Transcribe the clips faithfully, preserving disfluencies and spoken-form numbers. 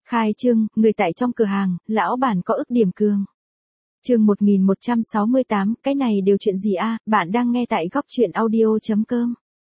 Khai trương, người tại trong cửa hàng, lão bản có ức điểm cường. Chương một nghìn một trăm sáu mươi tám, cái này đều chuyện gì a? Bạn đang nghe tại góc truyện audio chấm com.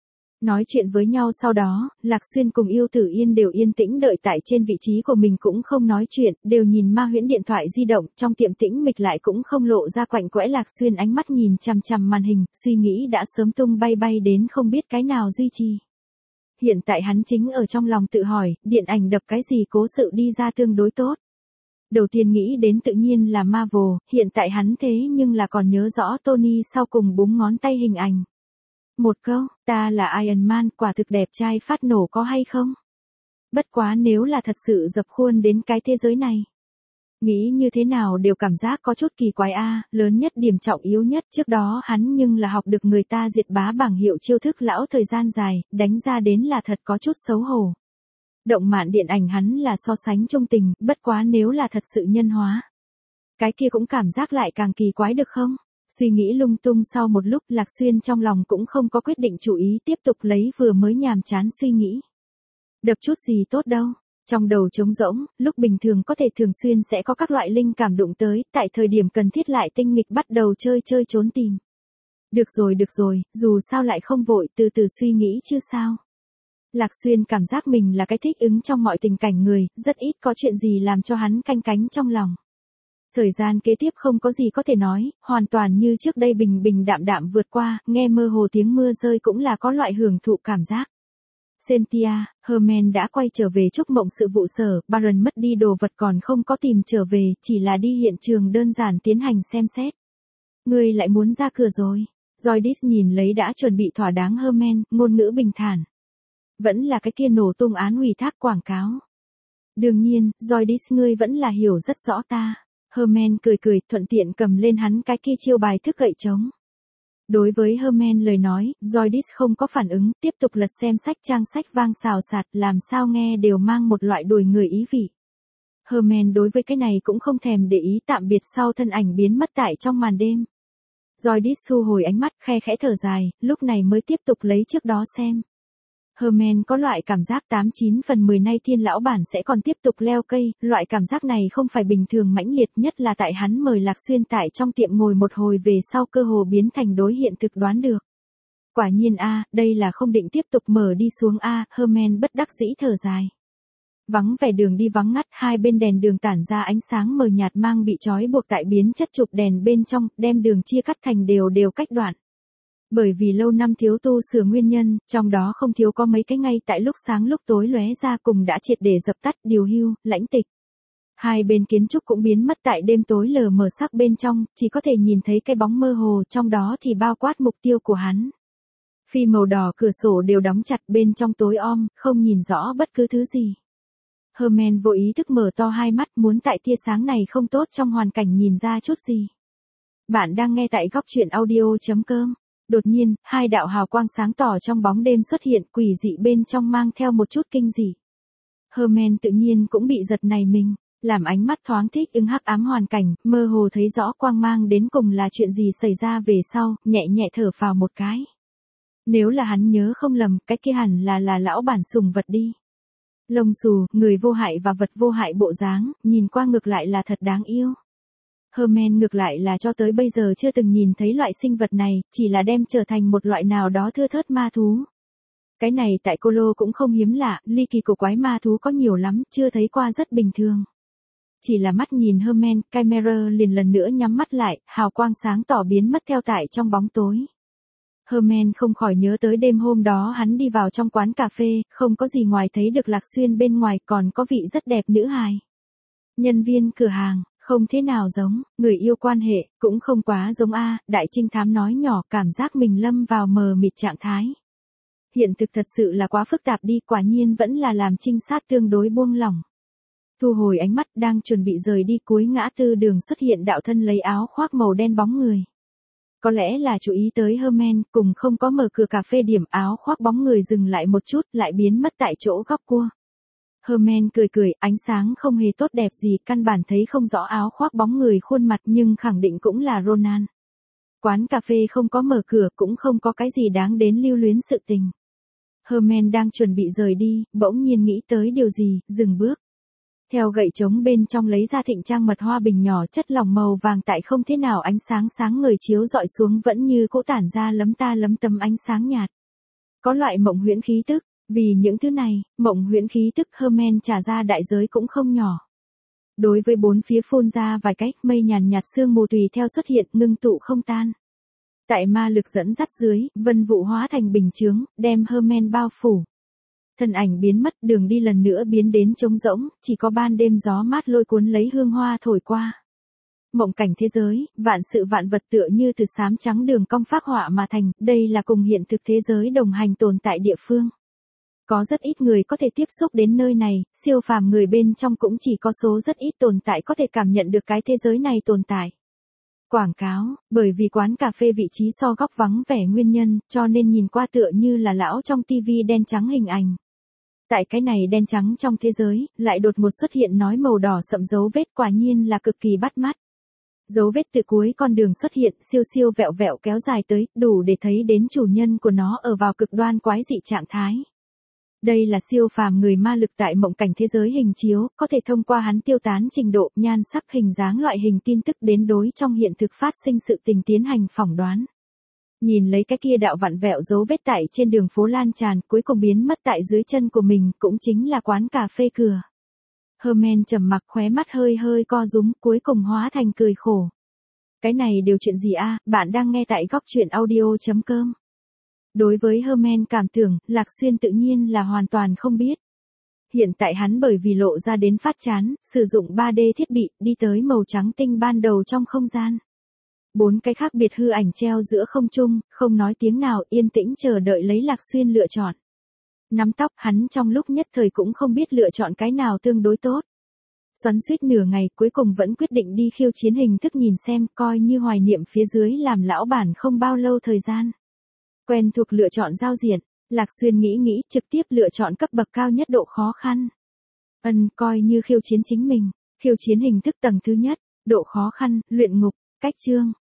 Nói chuyện với nhau sau đó, Lạc Xuyên cùng Yêu Tử Yên đều yên tĩnh đợi tại trên vị trí của mình cũng không nói chuyện, đều nhìn ma huyễn điện thoại di động, trong tiệm tĩnh mịch lại cũng không lộ ra quạnh quẽ. Lạc Xuyên ánh mắt nhìn chằm chằm màn hình, suy nghĩ đã sớm tung bay bay đến không biết cái nào duy trì. Hiện tại hắn chính ở trong lòng tự hỏi, điện ảnh đập cái gì cố sự đi ra tương đối tốt. Đầu tiên nghĩ đến tự nhiên là Marvel, hiện tại hắn thế nhưng là còn nhớ rõ Tony sau cùng búng ngón tay hình ảnh. Một câu, ta là Iron Man, quả thực đẹp trai phát nổ có hay không? Bất quá nếu là thật sự dập khuôn đến cái thế giới này. Nghĩ như thế nào đều cảm giác có chút kỳ quái a. Lớn nhất điểm trọng yếu nhất trước đó hắn nhưng là học được người ta diệt bá bảng hiệu chiêu thức lão thời gian dài, đánh ra đến là thật có chút xấu hổ. Động mạn điện ảnh hắn là so sánh trung tình, bất quá nếu là thật sự nhân hóa. Cái kia cũng cảm giác lại càng kỳ quái được không? Suy nghĩ lung tung sau một lúc Lạc Xuyên trong lòng cũng không có quyết định chủ ý tiếp tục lấy vừa mới nhàm chán suy nghĩ. Đập chút gì tốt đâu. Trong đầu trống rỗng, lúc bình thường có thể thường xuyên sẽ có các loại linh cảm đụng tới, tại thời điểm cần thiết lại tinh nghịch bắt đầu chơi chơi trốn tìm. Được rồi được rồi, dù sao lại không vội, từ từ suy nghĩ chứ sao. Lạc Xuyên cảm giác mình là cái thích ứng trong mọi tình cảnh người, rất ít có chuyện gì làm cho hắn canh cánh trong lòng. Thời gian kế tiếp không có gì có thể nói, hoàn toàn như trước đây bình bình đạm đạm vượt qua, nghe mơ hồ tiếng mưa rơi cũng là có loại hưởng thụ cảm giác. Cynthia, Herman đã quay trở về chúc mộng sự vụ sở, Baron mất đi đồ vật còn không có tìm trở về, chỉ là đi hiện trường đơn giản tiến hành xem xét. Ngươi lại muốn ra cửa rồi. Joyce nhìn lấy đã chuẩn bị thỏa đáng Herman, ngôn ngữ bình thản. Vẫn là cái kia nổ tung án ủy thác quảng cáo. Đương nhiên, Joyce ngươi vẫn là hiểu rất rõ ta. Herman cười cười, thuận tiện cầm lên hắn cái kia chiêu bài thức gậy trống. Đối với Herman lời nói, Joyce không có phản ứng, tiếp tục lật xem sách trang sách vang xào xạc, làm sao nghe đều mang một loại đùi người ý vị. Herman đối với cái này cũng không thèm để ý, tạm biệt sau thân ảnh biến mất tại trong màn đêm. Joyce thu hồi ánh mắt, khe khẽ thở dài, lúc này mới tiếp tục lấy trước đó xem. Herman có loại cảm giác tám chín phần mười nay thiên lão bản sẽ còn tiếp tục leo cây, loại cảm giác này không phải bình thường mãnh liệt, nhất là tại hắn mời Lạc Xuyên tại trong tiệm ngồi một hồi về sau cơ hồ biến thành đối hiện thực đoán được. Quả nhiên a, đây là không định tiếp tục mở đi xuống a, Herman bất đắc dĩ thở dài. Vắng vẻ đường đi vắng ngắt, hai bên đèn đường tản ra ánh sáng mờ nhạt mang bị trói buộc tại biến chất trục đèn bên trong, đem đường chia cắt thành đều đều cách đoạn. Bởi vì lâu năm thiếu tu sửa nguyên nhân, trong đó không thiếu có mấy cái ngay tại lúc sáng lúc tối lóe ra cùng đã triệt để dập tắt, điều hưu, lãnh tịch. Hai bên kiến trúc cũng biến mất tại đêm tối lờ mờ sắc bên trong, chỉ có thể nhìn thấy cái bóng mơ hồ, trong đó thì bao quát mục tiêu của hắn. Phi màu đỏ cửa sổ đều đóng chặt, bên trong tối om, không nhìn rõ bất cứ thứ gì. Herman vô ý thức mở to hai mắt, muốn tại tia sáng này không tốt trong hoàn cảnh nhìn ra chút gì. Bạn đang nghe tại góc truyện audio chấm com. Đột nhiên, hai đạo hào quang sáng tỏ trong bóng đêm xuất hiện, quỷ dị bên trong mang theo một chút kinh dị. Herman tự nhiên cũng bị giật này mình, làm ánh mắt thoáng thích ứng hắc ám hoàn cảnh, mơ hồ thấy rõ quang mang đến cùng là chuyện gì xảy ra về sau, nhẹ nhẹ thở phào một cái. Nếu là hắn nhớ không lầm, cái kia hẳn là là lão bản sùng vật đi. Lông xù, người vô hại và vật vô hại bộ dáng, nhìn qua ngược lại là thật đáng yêu. Herman ngược lại là cho tới bây giờ chưa từng nhìn thấy loại sinh vật này, chỉ là đem trở thành một loại nào đó thưa thớt ma thú. Cái này tại Cô Lô cũng không hiếm lạ, ly kỳ cổ quái ma thú có nhiều lắm, chưa thấy qua rất bình thường. Chỉ là mắt nhìn Herman, camera liền lần nữa nhắm mắt lại, hào quang sáng tỏ biến mất theo tại trong bóng tối. Herman không khỏi nhớ tới đêm hôm đó hắn đi vào trong quán cà phê, không có gì ngoài thấy được Lạc Xuyên bên ngoài, còn có vị rất đẹp nữ hài. Nhân viên cửa hàng. Không thế nào giống, người yêu quan hệ, cũng không quá giống a, đại trinh thám nói nhỏ, cảm giác mình lâm vào mờ mịt trạng thái. Hiện thực thật sự là quá phức tạp đi, quả nhiên vẫn là làm trinh sát tương đối buông lỏng. Thu hồi ánh mắt, đang chuẩn bị rời đi, cuối ngã tư đường xuất hiện đạo thân lấy áo khoác màu đen bóng người. Có lẽ là chú ý tới Herman, cùng không có mở cửa cà phê điểm, áo khoác bóng người dừng lại một chút, lại biến mất tại chỗ góc cua. Herman cười cười, ánh sáng không hề tốt đẹp gì, căn bản thấy không rõ áo khoác bóng người khuôn mặt, nhưng khẳng định cũng là Ronan. Quán cà phê không có mở cửa, cũng không có cái gì đáng đến lưu luyến sự tình. Herman đang chuẩn bị rời đi, bỗng nhiên nghĩ tới điều gì, dừng bước. Theo gậy trống bên trong lấy ra thịnh trang mật hoa bình nhỏ chất lỏng màu vàng tại không thế nào ánh sáng sáng ngời chiếu dọi xuống vẫn như cỗ tản ra lấm ta lấm tấm ánh sáng nhạt. Có loại mộng huyễn khí tức, vì những thứ này, mộng huyễn khí tức Hermes trả ra đại giới cũng không nhỏ. Đối với bốn phía phun ra vài cái, mây nhàn nhạt sương mù tùy theo xuất hiện ngưng tụ không tan. Tại ma lực dẫn dắt dưới, vân vụ hóa thành bình chướng, đem Hermes bao phủ. Thân ảnh biến mất, đường đi lần nữa biến đến trống rỗng, chỉ có ban đêm gió mát lôi cuốn lấy hương hoa thổi qua. Mộng cảnh thế giới, vạn sự vạn vật tựa như từ xám trắng đường cong phác họa mà thành, đây là cùng hiện thực thế giới đồng hành tồn tại địa phương. Có rất ít người có thể tiếp xúc đến nơi này, siêu phàm người bên trong cũng chỉ có số rất ít tồn tại có thể cảm nhận được cái thế giới này tồn tại. Quảng cáo, bởi vì quán cà phê vị trí so góc vắng vẻ nguyên nhân, cho nên nhìn qua tựa như là lão trong tivi đen trắng hình ảnh. Tại cái này đen trắng trong thế giới, lại đột ngột xuất hiện nói màu đỏ sậm dấu vết quả nhiên là cực kỳ bắt mắt. Dấu vết từ cuối con đường xuất hiện siêu siêu vẹo vẹo kéo dài tới, đủ để thấy đến chủ nhân của nó ở vào cực đoan quái dị trạng thái. Đây là siêu phàm người ma lực tại mộng cảnh thế giới hình chiếu, có thể thông qua hắn tiêu tán trình độ, nhan sắc, hình dáng loại hình tin tức đến đối trong hiện thực phát sinh sự tình tiến hành phỏng đoán. Nhìn lấy cái kia đạo vặn vẹo dấu vết tại trên đường phố lan tràn, cuối cùng biến mất tại dưới chân của mình, cũng chính là quán cà phê cửa. Hermes trầm mặc khóe mắt hơi hơi co rúm, cuối cùng hóa thành cười khổ. Cái này đều chuyện gì a? Bạn đang nghe tại góc truyện audio chấm com. Đối với Hermes cảm tưởng, Lạc Xuyên tự nhiên là hoàn toàn không biết. Hiện tại hắn bởi vì lộ ra đến phát chán, sử dụng ba D thiết bị, đi tới màu trắng tinh ban đầu trong không gian. Bốn cái khác biệt hư ảnh treo giữa không trung, không nói tiếng nào, yên tĩnh chờ đợi lấy Lạc Xuyên lựa chọn. Nắm tóc hắn trong lúc nhất thời cũng không biết lựa chọn cái nào tương đối tốt. Xoắn suýt nửa ngày cuối cùng vẫn quyết định đi khiêu chiến hình thức nhìn xem, coi như hoài niệm phía dưới làm lão bản không bao lâu thời gian. Quen thuộc lựa chọn giao diện, Lạc Xuyên nghĩ nghĩ trực tiếp lựa chọn cấp bậc cao nhất độ khó khăn. Ân, coi như khiêu chiến chính mình, khiêu chiến hình thức tầng thứ nhất, độ khó khăn, luyện ngục, cách chương,